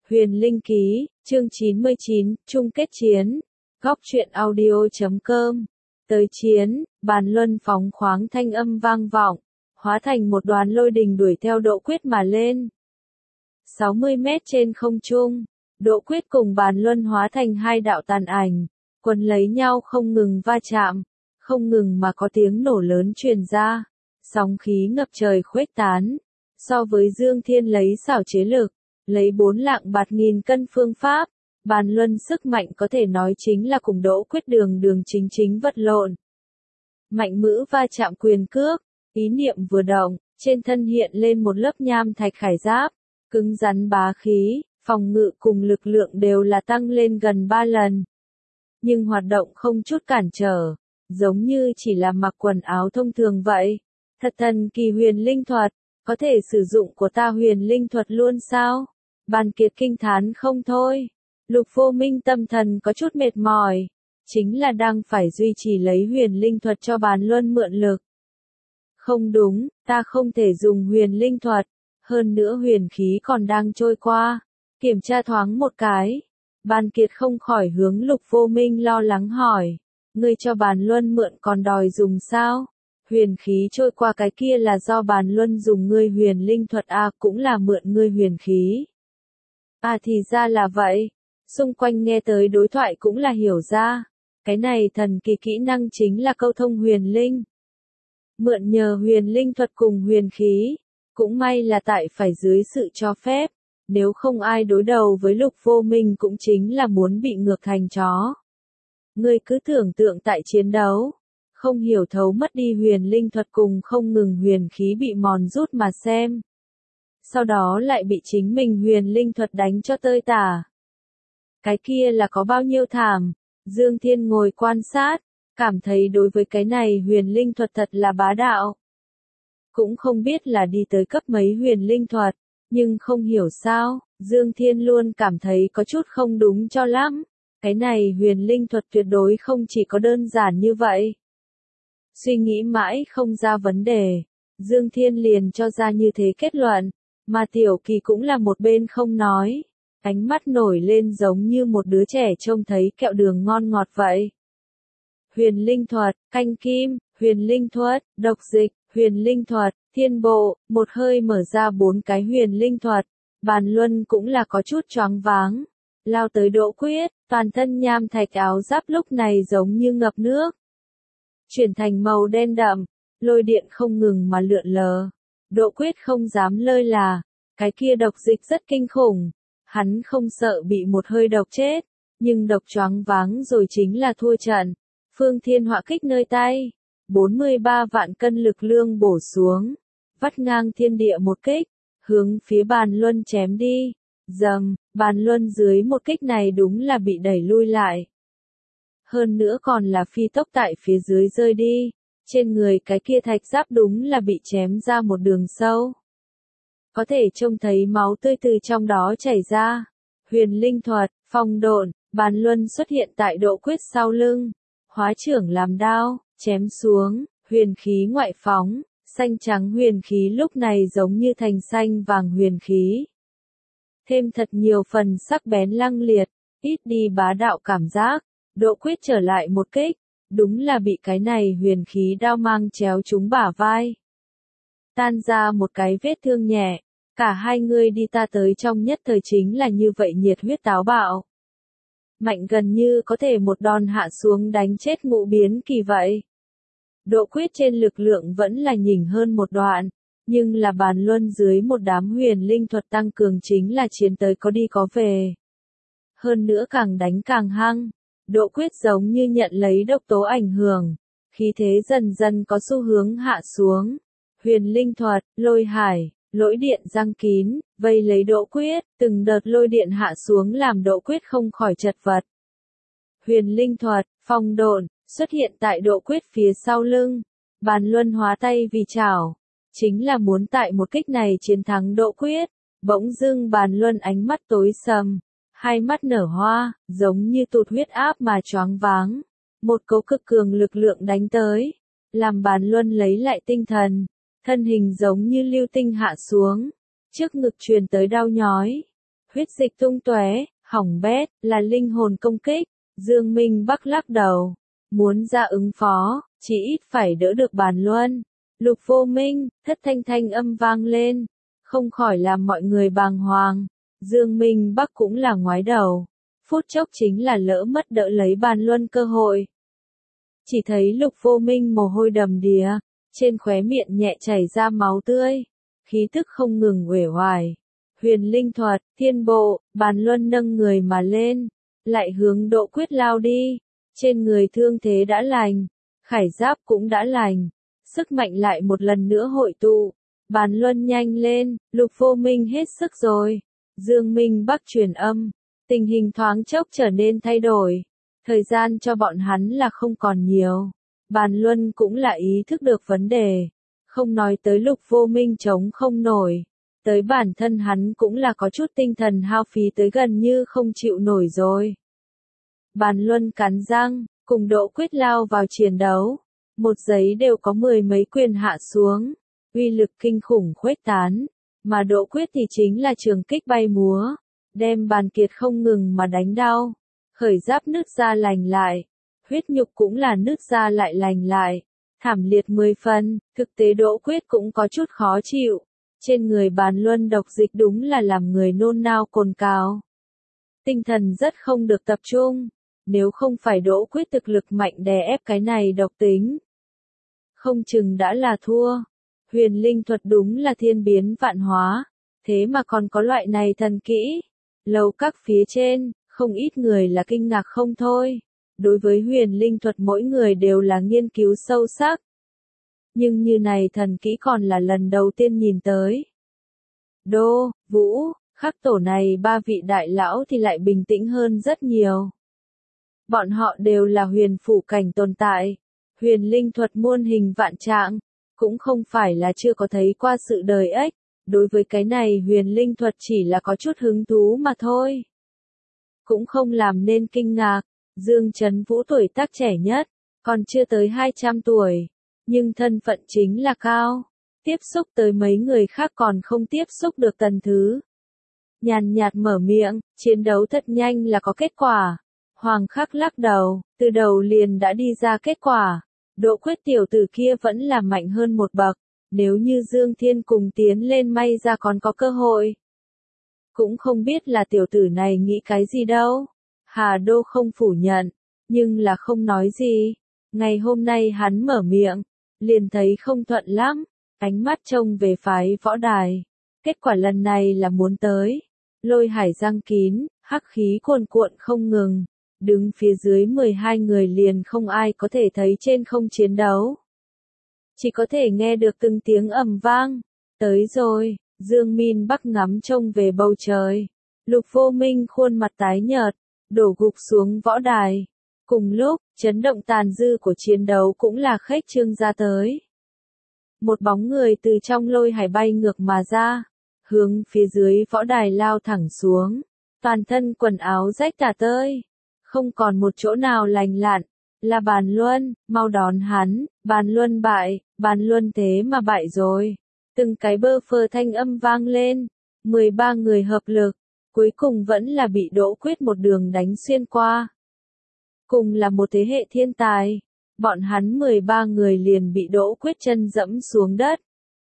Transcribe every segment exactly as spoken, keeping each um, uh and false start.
Huyền Linh Ký, chương chín mươi chín, chung kết chiến. Góc truyện audio chấm com. Tới chiến, bàn luân phóng khoáng thanh âm vang vọng, hóa thành một đoàn lôi đình đuổi theo Đỗ Quyết mà lên. sáu mươi mét trên không trung, Đỗ Quyết cùng bàn luân hóa thành hai đạo tàn ảnh, quấn lấy nhau không ngừng va chạm, không ngừng mà có tiếng nổ lớn truyền ra, sóng khí ngập trời khuếch tán. So với Dương Thiên lấy xảo chế lực, lấy bốn lạng bạt nghìn cân phương pháp, bàn luân sức mạnh có thể nói chính là cùng Đỗ Quyết đường đường chính chính vật lộn. Mạnh mữ va chạm quyền cước, ý niệm vừa động, trên thân hiện lên một lớp nham thạch khải giáp, cứng rắn bá khí, phòng ngự cùng lực lượng đều là tăng lên gần ba lần. Nhưng hoạt động không chút cản trở, giống như chỉ là mặc quần áo thông thường vậy. Thật thần kỳ huyền linh thuật, có thể sử dụng của ta huyền linh thuật luôn sao? Bàn Kiệt kinh thán không thôi. Lục Vô Minh tâm thần có chút mệt mỏi, chính là đang phải duy trì lấy huyền linh thuật cho bàn luân mượn lực. Không đúng, ta không thể dùng huyền linh thuật, hơn nữa huyền khí còn đang trôi qua. Kiểm tra thoáng một cái, Bàn Kiệt không khỏi hướng Lục Vô Minh lo lắng hỏi, ngươi cho bàn luân mượn còn đòi dùng sao? Huyền khí trôi qua cái kia là do bàn luân dùng ngươi huyền linh thuật à, cũng là mượn ngươi huyền khí. À thì ra là vậy. Xung quanh nghe tới đối thoại cũng là hiểu ra. Cái này thần kỳ kỹ năng chính là câu thông huyền linh. Mượn nhờ huyền linh thuật cùng huyền khí. Cũng may là tại phải dưới sự cho phép. Nếu không ai đối đầu với Lục Vô Minh cũng chính là muốn bị ngược thành chó. Ngươi cứ tưởng tượng tại chiến đấu. Không hiểu thấu mất đi huyền linh thuật cùng không ngừng huyền khí bị mòn rút mà xem. Sau đó lại bị chính mình huyền linh thuật đánh cho tơi tả. Cái kia là có bao nhiêu thảm. Dương Thiên ngồi quan sát, cảm thấy đối với cái này huyền linh thuật thật là bá đạo. Cũng không biết là đi tới cấp mấy huyền linh thuật, nhưng không hiểu sao, Dương Thiên luôn cảm thấy có chút không đúng cho lắm. Cái này huyền linh thuật tuyệt đối không chỉ có đơn giản như vậy. Suy nghĩ mãi không ra vấn đề, Dương Thiên liền cho ra như thế kết luận, mà Tiểu Kỳ cũng là một bên không nói, ánh mắt nổi lên giống như một đứa trẻ trông thấy kẹo đường ngon ngọt vậy. Huyền linh thuật, canh kim, huyền linh thuật, độc dịch, huyền linh thuật, thiên bộ, một hơi mở ra bốn cái huyền linh thuật, bàn luân cũng là có chút choáng váng, lao tới Đỗ Quyết, toàn thân nham thạch áo giáp lúc này giống như ngập nước. Chuyển thành màu đen đậm, lôi điện không ngừng mà lượn lờ. Đỗ Quyết không dám lơi là, cái kia độc dịch rất kinh khủng, hắn không sợ bị một hơi độc chết, nhưng độc choáng váng rồi chính là thua trận. Phương Thiên họa kích nơi tay, bốn mươi ba vạn cân lực lượng bổ xuống, vắt ngang thiên địa một kích, hướng phía bàn luân chém đi. Dầm, bàn luân dưới một kích này đúng là bị đẩy lui lại. Hơn nữa còn là phi tốc tại phía dưới rơi đi, trên người cái kia thạch giáp đúng là bị chém ra một đường sâu. Có thể trông thấy máu tươi từ trong đó chảy ra. Huyền linh thuật, phong độn, bàn luân xuất hiện tại Đỗ Quyết sau lưng, hóa trưởng làm đao, chém xuống, huyền khí ngoại phóng, xanh trắng huyền khí lúc này giống như thành xanh vàng huyền khí. Thêm thật nhiều phần sắc bén lăng liệt, ít đi bá đạo cảm giác. Đỗ Quyết trở lại một kích, đúng là bị cái này huyền khí đao mang chéo trúng bả vai. Tan ra một cái vết thương nhẹ, cả hai người đi ta tới trong nhất thời chính là như vậy nhiệt huyết táo bạo. Mạnh gần như có thể một đòn hạ xuống đánh chết Ngũ Biến Kỳ vậy. Đỗ Quyết trên lực lượng vẫn là nhỉnh hơn một đoạn, nhưng là bàn luân dưới một đám huyền linh thuật tăng cường chính là chiến tới có đi có về. Hơn nữa càng đánh càng hăng. Đỗ Quyết giống như nhận lấy độc tố ảnh hưởng, khí thế dần dần có xu hướng hạ xuống. Huyền linh thuật, lôi hải, lỗi điện răng kín, vây lấy Đỗ Quyết, từng đợt lôi điện hạ xuống làm Đỗ Quyết không khỏi chật vật. Huyền linh thuật, phong độn, xuất hiện tại Đỗ Quyết phía sau lưng, bàn luân hóa tay vì chảo, chính là muốn tại một kích này chiến thắng Đỗ Quyết. Bỗng dưng bàn luân ánh mắt tối sầm. Hai mắt nở hoa, giống như tụt huyết áp mà choáng váng. Một cấu cực cường lực lượng đánh tới, làm bàn luân lấy lại tinh thần, thân hình giống như lưu tinh hạ xuống, trước ngực truyền tới đau nhói. huyết dịch tung tóe, hỏng bét, là linh hồn công kích. Dương Minh Bắc lắc đầu, muốn ra ứng phó, chỉ ít phải đỡ được Bàn Luân. Lục Vô Minh, thất thanh thanh âm vang lên, không khỏi làm mọi người bàng hoàng. Dương Minh Bắc cũng là ngoái đầu, phút chốc chính là lỡ mất đỡ lấy Bàn Luân cơ hội. Chỉ thấy Lục Vô Minh mồ hôi đầm đìa, trên khóe miệng nhẹ chảy ra máu tươi, khí tức không ngừng uể oải. Huyền linh thuật, thiên bộ, Bàn Luân nâng người mà lên, lại hướng Đỗ Quyết lao đi. Trên người thương thế đã lành, khải giáp cũng đã lành, sức mạnh lại một lần nữa hội tụ. Bàn Luân nhanh lên, Lục Vô Minh hết sức rồi. Dương Minh Bắc truyền âm, tình hình thoáng chốc trở nên thay đổi. Thời gian cho bọn hắn là không còn nhiều. Bàn Luân cũng là ý thức được vấn đề. Không nói tới Lục Vô Minh chống không nổi. Tới bản thân hắn cũng là có chút tinh thần hao phí tới gần như không chịu nổi rồi. Bàn Luân cắn răng, cùng Đỗ Quyết lao vào chiến đấu. Một giấy đều có mười mấy quyền hạ xuống. Uy lực kinh khủng khuếch tán. Mà Đỗ Quyết thì chính là trường kích bay múa. Đem Bàn Kiệt không ngừng mà đánh đau. Khởi giáp nứt ra lành lại. Huyết nhục cũng là nứt ra lại lành lại. Thảm liệt mười phần, thực tế Đỗ Quyết cũng có chút khó chịu. Trên người Bàn Luân độc dịch đúng là làm người nôn nao cồn cào. Tinh thần rất không được tập trung. Nếu không phải Đỗ Quyết thực lực mạnh đè ép cái này độc tính, không chừng đã là thua. Huyền linh thuật đúng là thiên biến vạn hóa. Thế mà còn có loại này thần kỹ. Lầu các phía trên, không ít người là kinh ngạc không thôi. Đối với huyền linh thuật mỗi người đều là nghiên cứu sâu sắc. Nhưng như này thần kỹ còn là lần đầu tiên nhìn tới. Đô, Vũ, Khắc tổ này ba vị đại lão thì lại bình tĩnh hơn rất nhiều. Bọn họ đều là huyền phủ cảnh tồn tại. Huyền linh thuật muôn hình vạn trạng. Cũng không phải là chưa có thấy qua sự đời ếch. Đối với cái này huyền linh thuật chỉ là có chút hứng thú mà thôi. Cũng không làm nên kinh ngạc. Dương Trấn Vũ tuổi tác trẻ nhất, còn chưa tới hai trăm tuổi. Nhưng thân phận chính là cao. Tiếp xúc tới mấy người khác còn không tiếp xúc được tầng thứ. Nhàn nhạt mở miệng, chiến đấu thật nhanh là có kết quả. Hoàng Khắc lắc đầu, từ đầu liền đã đi ra kết quả. Đỗ Quyết tiểu tử kia vẫn là mạnh hơn một bậc. Nếu như Dương Thiên cùng tiến lên may ra còn có cơ hội. Cũng không biết là tiểu tử này nghĩ cái gì đâu. Hà Đô không phủ nhận, nhưng là không nói gì. Ngày hôm nay hắn mở miệng, liền thấy không thuận lắm, ánh mắt trông về phái võ đài. Kết quả lần này là muốn tới. Lôi hải răng kín, hắc khí cuồn cuộn không ngừng. Đứng phía dưới mười hai người liền không ai có thể thấy trên không chiến đấu. Chỉ có thể nghe được từng tiếng ầm vang. Tới rồi, Dương Minh Bắc ngắm trông về bầu trời. Lục Vô Minh khuôn mặt tái nhợt, đổ gục xuống võ đài. Cùng lúc, chấn động tàn dư của chiến đấu cũng là khuếch trương ra tới. Một bóng người từ trong lôi hải bay ngược mà ra, hướng phía dưới võ đài lao thẳng xuống. Toàn thân quần áo rách tả tơi, không còn một chỗ nào lành lặn. Là Bàn Luân, mau đón hắn. Bàn Luân bại, Bàn Luân thế mà bại rồi. Từng cái bơ phơ thanh âm vang lên. mười ba người hợp lực, cuối cùng vẫn là bị Đỗ Quyết một đường đánh xuyên qua. Cùng là một thế hệ thiên tài, bọn hắn mười ba người liền bị Đỗ Quyết chân dẫm xuống đất.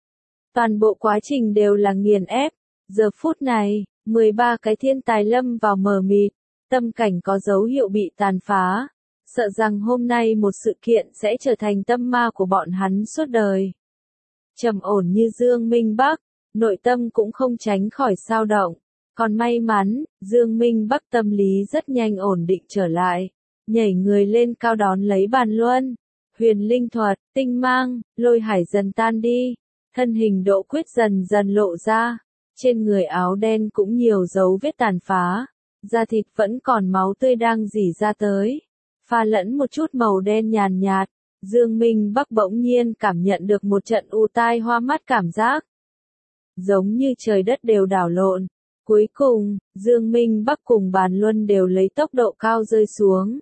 Toàn bộ quá trình đều là nghiền ép. Giờ phút này, mười ba cái thiên tài lâm vào mờ mịt, tâm cảnh có dấu hiệu bị tàn phá. Sợ rằng hôm nay một sự kiện sẽ trở thành tâm ma của bọn hắn suốt đời. Trầm ổn như Dương Minh Bắc, nội tâm cũng không tránh khỏi xao động. Còn may mắn, Dương Minh Bắc tâm lý rất nhanh ổn định trở lại. Nhảy người lên cao đón lấy Bàn Luân. Huyền linh thuật, tinh mang, lôi hải dần tan đi. Thân hình Đỗ Quyết dần dần lộ ra. Trên người áo đen cũng nhiều dấu vết tàn phá. Da thịt vẫn còn máu tươi đang rỉ ra tới. Pha lẫn một chút màu đen nhàn nhạt. Dương Minh Bắc bỗng nhiên cảm nhận được một trận u tai hoa mắt cảm giác. Giống như trời đất đều đảo lộn. Cuối cùng, Dương Minh Bắc cùng Bàn Luân đều lấy tốc độ cao rơi xuống.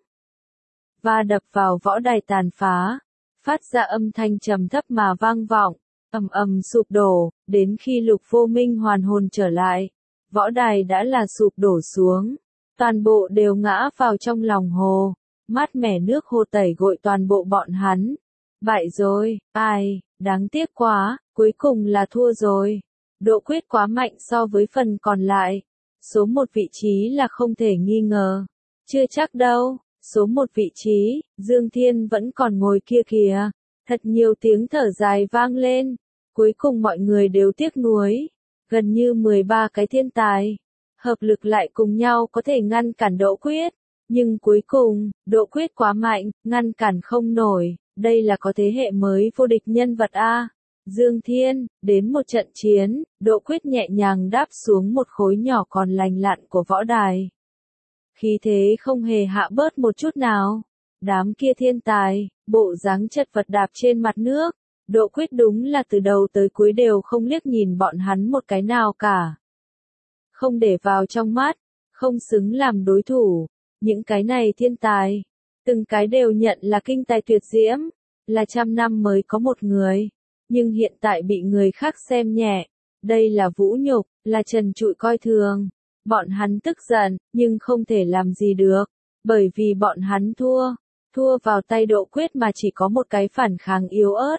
Và đập vào võ đài tàn phá. Phát ra âm thanh trầm thấp mà vang vọng. Ầm ầm sụp đổ, đến khi Lục Vô Minh hoàn hồn trở lại. võ đài đã là sụp đổ xuống. Toàn bộ đều ngã vào trong lòng hồ. Mát mẻ nước hồ tẩy gội toàn bộ bọn hắn. Bại rồi, ai, đáng tiếc quá, cuối cùng là thua rồi. Độ quyết quá mạnh so với phần còn lại. Số một vị trí là không thể nghi ngờ. Chưa chắc đâu, số một vị trí, Dương Thiên vẫn còn ngồi kia kìa. Thật nhiều tiếng thở dài vang lên. Cuối cùng mọi người đều tiếc nuối. Gần như mười ba cái thiên tài. Hợp lực lại cùng nhau có thể ngăn cản Độ Quyết. Nhưng cuối cùng, Độ Quyết quá mạnh, ngăn cản không nổi. Đây là có thế hệ mới vô địch nhân vật A. Dương Thiên, đến một trận chiến, Độ Quyết nhẹ nhàng đáp xuống một khối nhỏ còn lành lặn của võ đài. Khí thế không hề hạ bớt một chút nào. Đám kia thiên tài, bộ dáng chật vật đạp trên mặt nước. Độ Quyết đúng là từ đầu tới cuối đều không liếc nhìn bọn hắn một cái nào cả. Không để vào trong mắt, không xứng làm đối thủ. Những cái này thiên tài, từng cái đều nhận là kinh tài tuyệt diễm, là trăm năm mới có một người. Nhưng hiện tại bị người khác xem nhẹ. Đây là vũ nhục, là trần trụi coi thường. Bọn hắn tức giận, nhưng không thể làm gì được. Bởi vì bọn hắn thua. Thua vào tay Độ Quyết mà chỉ có một cái phản kháng yếu ớt.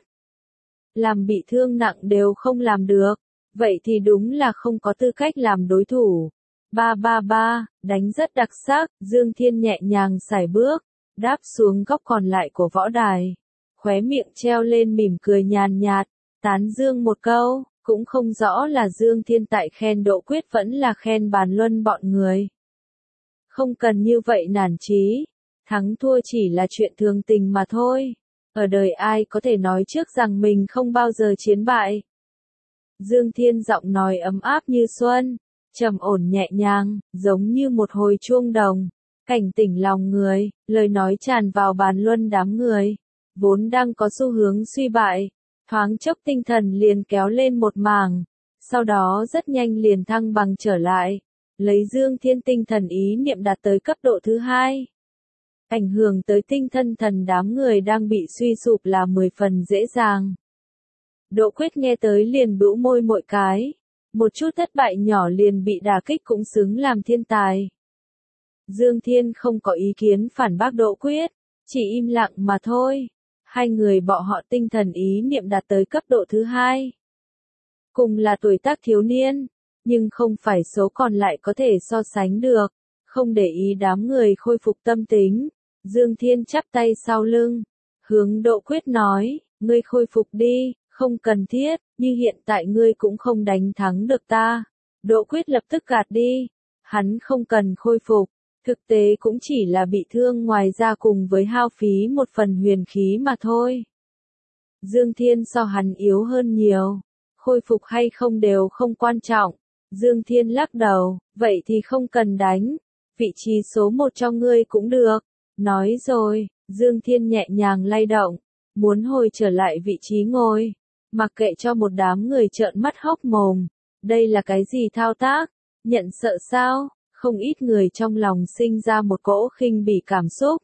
Làm bị thương nặng đều không làm được. Vậy thì đúng là không có tư cách làm đối thủ. Ba ba ba, đánh rất đặc sắc, Dương Thiên nhẹ nhàng sải bước, đáp xuống góc còn lại của võ đài. Khóe miệng treo lên mỉm cười nhàn nhạt, tán dương một câu, cũng không rõ là Dương Thiên tại khen Độ Quyết vẫn là khen Bàn Luân bọn người. Không cần như vậy nản chí, thắng thua chỉ là chuyện thường tình mà thôi. Ở đời ai có thể nói trước rằng mình không bao giờ chiến bại. Dương Thiên giọng nói ấm áp như xuân, trầm ổn nhẹ nhàng, giống như một hồi chuông đồng, cảnh tỉnh lòng người, lời nói tràn vào Bàn Luân đám người, vốn đang có xu hướng suy bại, thoáng chốc tinh thần liền kéo lên một mảng, sau đó rất nhanh liền thăng bằng trở lại, lấy Dương Thiên tinh thần ý niệm đạt tới cấp độ thứ hai. Ảnh hưởng tới tinh thần thần đám người đang bị suy sụp là mười phần dễ dàng. Độ Quyết nghe tới liền bĩu môi mỗi cái. Một chút thất bại nhỏ liền bị đả kích cũng xứng làm thiên tài. Dương Thiên không có ý kiến phản bác Độ Quyết, chỉ im lặng mà thôi. Hai người bọn họ tinh thần ý niệm đạt tới cấp độ thứ hai. Cùng là tuổi tác thiếu niên, nhưng không phải số còn lại có thể so sánh được. Không để ý đám người khôi phục tâm tính. Dương Thiên chắp tay sau lưng. Hướng Độ Quyết nói, ngươi khôi phục đi, không cần thiết, như hiện tại ngươi cũng không đánh thắng được ta. Độ Quyết lập tức gạt đi. Hắn không cần khôi phục. Thực tế cũng chỉ là bị thương ngoài ra cùng với hao phí một phần huyền khí mà thôi. Dương Thiên so hắn yếu hơn nhiều. Khôi phục hay không đều không quan trọng. Dương Thiên lắc đầu, vậy thì không cần đánh. Vị trí số một cho ngươi cũng được. Nói rồi, Dương Thiên nhẹ nhàng lay động. Muốn hồi trở lại vị trí ngồi. Mặc kệ cho một đám người trợn mắt hốc mồm. Đây là cái gì thao tác? Nhận sợ sao? Không ít người trong lòng sinh ra một cỗ khinh bỉ cảm xúc.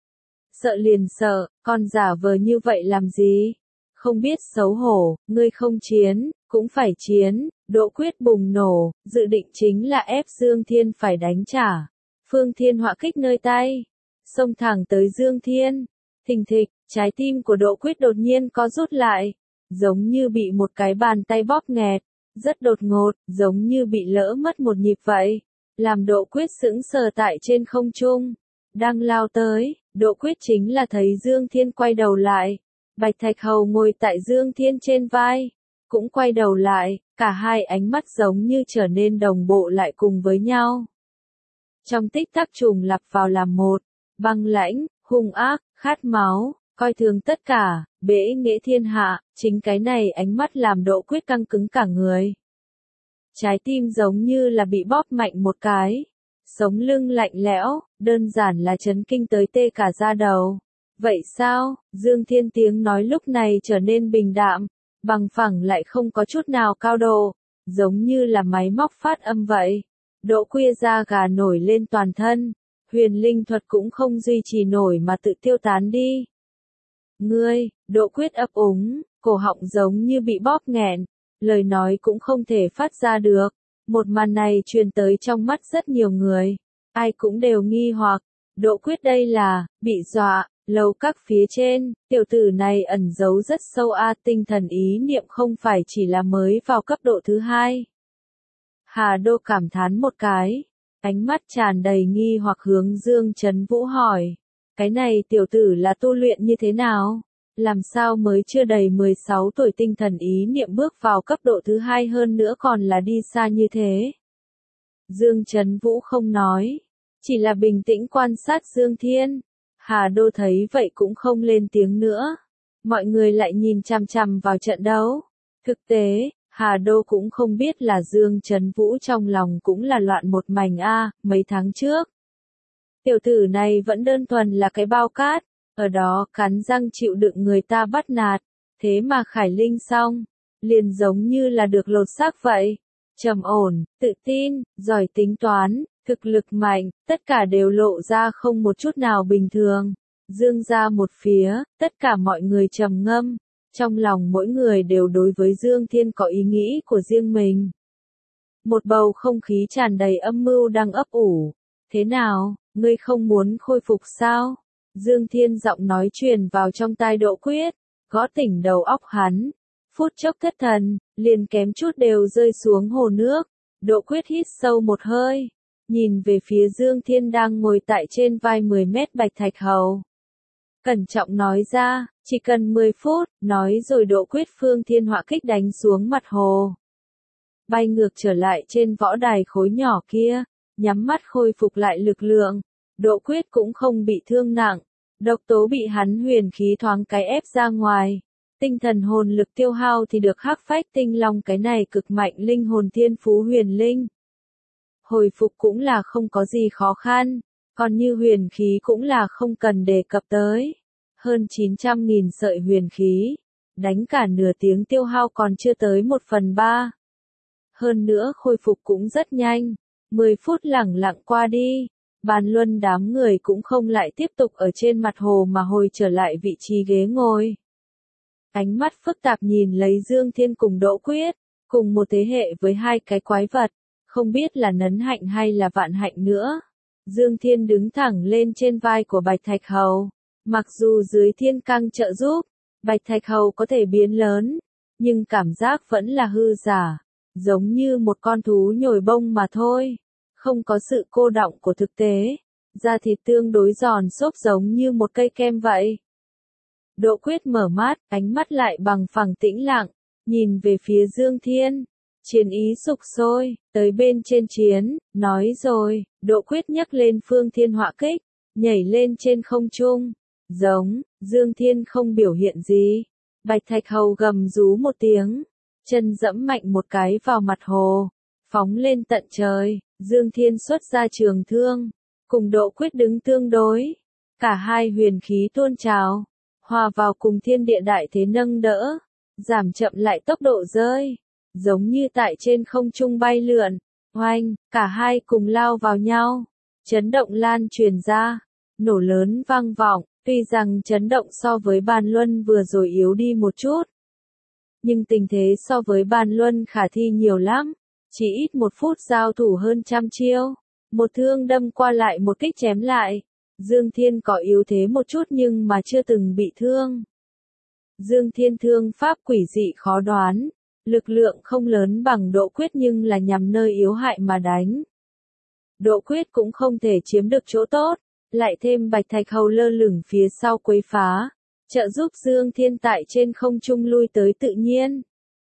Sợ liền sợ, còn giả vờ như vậy làm gì? Không biết xấu hổ, ngươi không chiến, cũng phải chiến. Độ Quyết bùng nổ, dự định chính là ép Dương Thiên phải đánh trả. Phương Thiên họa kích nơi tay, xông thẳng tới Dương Thiên. Thình thịch, trái tim của Độ Quyết đột nhiên có rút lại, giống như bị một cái bàn tay bóp nghẹt, rất đột ngột, giống như bị lỡ mất một nhịp vậy. Làm Độ Quyết sững sờ tại trên không trung, đang lao tới, Độ Quyết chính là thấy Dương Thiên quay đầu lại. Bạch Thạch Hầu ngồi tại Dương Thiên trên vai, cũng quay đầu lại, cả hai ánh mắt giống như trở nên đồng bộ lại cùng với nhau. Trong tích tắc trùng lặp vào làm một, băng lãnh, hung ác, khát máu, coi thường tất cả, bẽ nghệ thiên hạ, chính cái này ánh mắt làm Độ Quyết căng cứng cả người. Trái tim giống như là bị bóp mạnh một cái, sống lưng lạnh lẽo, đơn giản là chấn kinh tới tê cả da đầu. Vậy sao? Dương Thiên tiếng nói lúc này trở nên bình đạm, bằng phẳng lại không có chút nào cao độ, giống như là máy móc phát âm vậy. Độ Khuya da gà nổi lên toàn thân, huyền linh thuật cũng không duy trì nổi mà tự tiêu tán đi. Ngươi, Độ Quyết ấp úng, cổ họng giống như bị bóp nghẹn, lời nói cũng không thể phát ra được. Một màn này truyền tới trong mắt rất nhiều người. Ai cũng đều nghi hoặc, Đỗ Quyết đây là, bị dọa, lầu các phía trên, tiểu tử này ẩn giấu rất sâu a, tinh thần ý niệm không phải chỉ là mới vào cấp độ thứ hai. Hà Đô cảm thán một cái, ánh mắt tràn đầy nghi hoặc hướng Dương Trấn Vũ hỏi, cái này tiểu tử là tu luyện như thế nào? Làm sao mới chưa đầy mười sáu tuổi tinh thần ý niệm bước vào cấp độ thứ hai, hơn nữa còn là đi xa như thế? Dương Trấn Vũ không nói, chỉ là bình tĩnh quan sát Dương Thiên. Hà Đô thấy vậy cũng không lên tiếng nữa. Mọi người lại nhìn chằm chằm vào trận đấu. Thực tế, Hà Đô cũng không biết là Dương Trấn Vũ trong lòng cũng là loạn một mảnh a, mấy tháng trước. Tiểu tử này vẫn đơn thuần là cái bao cát, ở đó cắn răng chịu đựng người ta bắt nạt, thế mà Khải Linh xong, liền giống như là được lột xác vậy. Trầm ổn, tự tin, giỏi tính toán, thực lực mạnh, tất cả đều lộ ra không một chút nào bình thường. Dương ra một phía, tất cả mọi người trầm ngâm, trong lòng mỗi người đều đối với Dương Thiên có ý nghĩ của riêng mình. Một bầu không khí tràn đầy âm mưu đang ấp ủ. Thế nào, ngươi không muốn khôi phục sao? Dương Thiên giọng nói truyền vào trong tai Đỗ Quyết, gõ tỉnh đầu óc hắn. Phút chốc thất thần, liền kém chút đều rơi xuống hồ nước. Đỗ Quyết hít sâu một hơi, nhìn về phía Dương Thiên đang ngồi tại trên vai mười mét Bạch Thạch Hầu. Cẩn trọng nói ra, chỉ cần mười phút, nói rồi Đỗ Quyết phương thiên họa kích đánh xuống mặt hồ. Bay ngược trở lại trên võ đài khối nhỏ kia, nhắm mắt khôi phục lại lực lượng. Đỗ Quyết cũng không bị thương nặng, độc tố bị hắn huyền khí thoáng cái ép ra ngoài. Tinh thần hồn lực tiêu hao thì được Hắc Phách Tinh Long cái này cực mạnh linh hồn thiên phú huyền linh. Hồi phục cũng là không có gì khó khăn, còn như huyền khí cũng là không cần đề cập tới. Hơn chín trăm nghìn sợi huyền khí, đánh cả nửa tiếng tiêu hao còn chưa tới một phần ba. Hơn nữa khôi phục cũng rất nhanh, mười phút lẳng lặng qua đi, Bàn Luân đám người cũng không lại tiếp tục ở trên mặt hồ mà hồi trở lại vị trí ghế ngồi. Ánh mắt phức tạp nhìn lấy Dương Thiên cùng Đỗ Quyết, cùng một thế hệ với hai cái quái vật, không biết là Nấn Hạnh hay là Vạn Hạnh nữa. Dương Thiên đứng thẳng lên trên vai của Bạch Thạch Hầu, mặc dù dưới thiên căng trợ giúp, Bạch Thạch Hầu có thể biến lớn, nhưng cảm giác vẫn là hư giả, giống như một con thú nhồi bông mà thôi, không có sự cô đọng của thực tế, da thịt tương đối giòn xốp giống như một cây kem vậy. Đỗ Quyết mở mắt, ánh mắt lại bằng phẳng tĩnh lặng, nhìn về phía Dương Thiên. Chiến ý sục sôi, tới bên trên chiến, nói rồi, Đỗ Quyết nhấc lên phương thiên họa kích, nhảy lên trên không trung. Giống, Dương Thiên không biểu hiện gì. Bạch Thạch Hầu gầm rú một tiếng, chân dẫm mạnh một cái vào mặt hồ, phóng lên tận trời. Dương Thiên xuất ra trường thương, cùng Đỗ Quyết đứng tương đối. Cả hai huyền khí tuôn trào, hòa vào cùng thiên địa đại thế nâng đỡ, giảm chậm lại tốc độ rơi, giống như tại trên không trung bay lượn. Oanh, cả hai cùng lao vào nhau, chấn động lan truyền ra, nổ lớn vang vọng, tuy rằng chấn động so với Bàn Luân vừa rồi yếu đi một chút, nhưng tình thế so với Bàn Luân khả thi nhiều lắm, chỉ ít một phút giao thủ hơn trăm chiêu, một thương đâm qua lại một kích chém lại. Dương Thiên có yếu thế một chút nhưng mà chưa từng bị thương. Dương Thiên thương pháp quỷ dị khó đoán, lực lượng không lớn bằng Đỗ Quyết nhưng là nhằm nơi yếu hại mà đánh. Đỗ Quyết cũng không thể chiếm được chỗ tốt, lại thêm Bạch Thạch Hầu lơ lửng phía sau quấy phá, trợ giúp Dương Thiên tại trên không trung lui tới tự nhiên.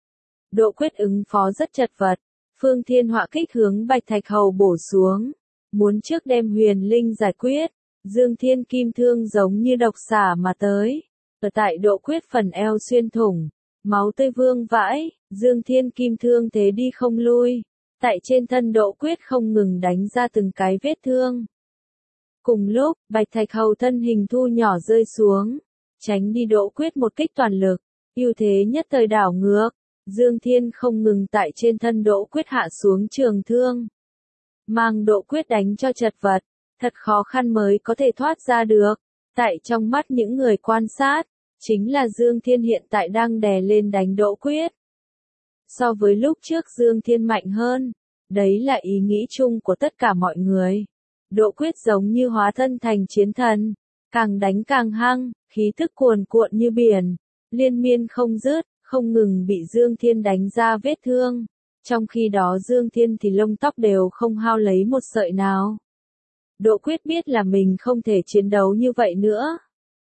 Đỗ Quyết ứng phó rất chật vật, phương thiên họa kích hướng Bạch Thạch Hầu bổ xuống, muốn trước đem huyền linh giải quyết. Dương Thiên kim thương giống như độc xả mà tới, ở tại Đỗ Quyết phần eo xuyên thủng, máu tươi vương vãi, Dương Thiên kim thương thế đi không lui, tại trên thân Đỗ Quyết không ngừng đánh ra từng cái vết thương. Cùng lúc, Bạch Thạch Hầu thân hình thu nhỏ rơi xuống, tránh đi Đỗ Quyết một kích toàn lực, ưu thế nhất thời đảo ngược, Dương Thiên không ngừng tại trên thân Đỗ Quyết hạ xuống trường thương, mang Đỗ Quyết đánh cho chật vật. Thật khó khăn mới có thể thoát ra được. Tại trong mắt những người quan sát, chính là Dương Thiên hiện tại đang đè lên đánh Đỗ Quyết. So với lúc trước Dương Thiên mạnh hơn, Đấy là ý nghĩ chung của tất cả mọi người. Đỗ Quyết giống như hóa thân thành chiến thần, càng đánh càng hăng, khí thức cuồn cuộn như biển, liên miên không dứt, không ngừng bị Dương Thiên đánh ra vết thương. Trong khi đó Dương Thiên thì lông tóc đều không hao lấy một sợi nào. Đỗ Quyết biết là mình không thể chiến đấu như vậy nữa.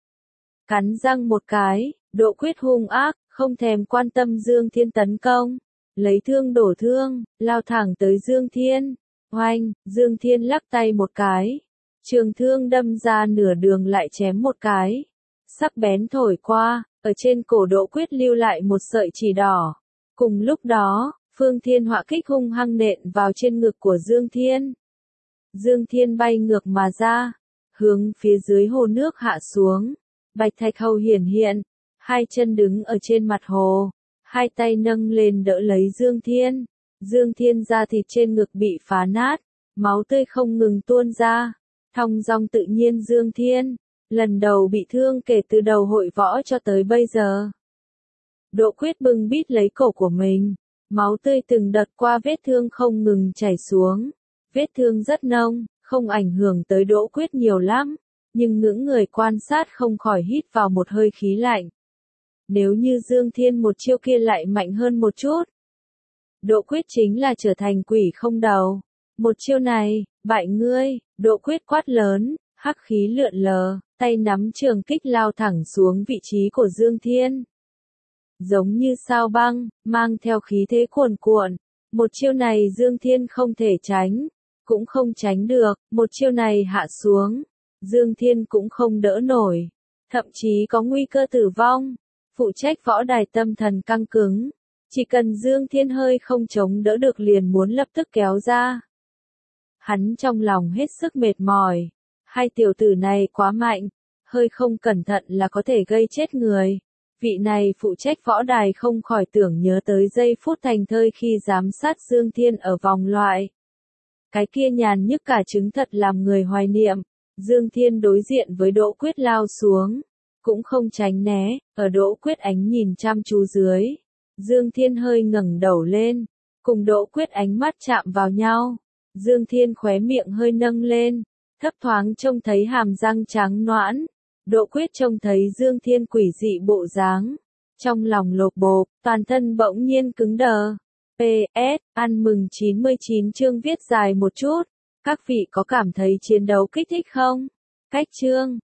Cắn răng một cái, Đỗ Quyết hung ác, không thèm quan tâm Dương Thiên tấn công. Lấy thương đổ thương, lao thẳng tới Dương Thiên. Oanh, Dương Thiên lắc tay một cái. Trường thương đâm ra nửa đường lại chém một cái. Sắc bén thổi qua, ở trên cổ Đỗ Quyết lưu lại một sợi chỉ đỏ. Cùng lúc đó, Phương Thiên họa kích hung hăng nện vào trên ngực của Dương Thiên. Dương Thiên bay ngược mà ra, hướng phía dưới hồ nước hạ xuống. Bạch Thạch Hầu hiển hiện, hai chân đứng ở trên mặt hồ, hai tay nâng lên đỡ lấy Dương Thiên. Dương Thiên da thịt trên ngực bị phá nát, máu tươi không ngừng tuôn ra. Thong dong tự nhiên Dương Thiên, lần đầu bị thương kể từ đầu hội võ cho tới bây giờ. Đỗ Quyết bưng bít lấy cổ của mình, máu tươi từng đợt qua vết thương không ngừng chảy xuống. Vết thương rất nông, không ảnh hưởng tới Đỗ Quyết nhiều lắm, nhưng những người quan sát không khỏi hít vào một hơi khí lạnh. Nếu như Dương Thiên một chiêu kia lại mạnh hơn một chút, Đỗ Quyết chính là trở thành quỷ không đầu. Một chiêu này, bại ngươi, Đỗ Quyết quát lớn, hắc khí lượn lờ, tay nắm trường kích lao thẳng xuống vị trí của Dương Thiên. Giống như sao băng, mang theo khí thế cuồn cuộn. Một chiêu này Dương Thiên không thể tránh, cũng không tránh được, một chiêu này hạ xuống, Dương Thiên cũng không đỡ nổi, thậm chí có nguy cơ tử vong. Phụ trách võ đài tâm thần căng cứng, chỉ cần Dương Thiên hơi không chống đỡ được liền muốn lập tức kéo ra. Hắn trong lòng hết sức mệt mỏi, hai tiểu tử này quá mạnh, hơi không cẩn thận là có thể gây chết người. Vị này phụ trách võ đài không khỏi tưởng nhớ tới giây phút thành thơi khi giám sát Dương Thiên ở vòng loại. Cái kia nhàn nhức cả trứng thật làm người hoài niệm. Dương Thiên đối diện với Đỗ Quyết lao xuống, cũng không tránh né, ở Đỗ Quyết ánh nhìn chăm chú dưới. Dương Thiên hơi ngẩng đầu lên, cùng Đỗ Quyết ánh mắt chạm vào nhau. Dương Thiên khóe miệng hơi nâng lên, thấp thoáng trông thấy hàm răng trắng nõn. Đỗ Quyết trông thấy Dương Thiên quỷ dị bộ dáng, trong lòng lột bột, toàn thân bỗng nhiên cứng đờ. pê ét, ăn mừng chín mươi chín chương viết dài một chút. Các vị có cảm thấy chiến đấu kích thích không? Cách chương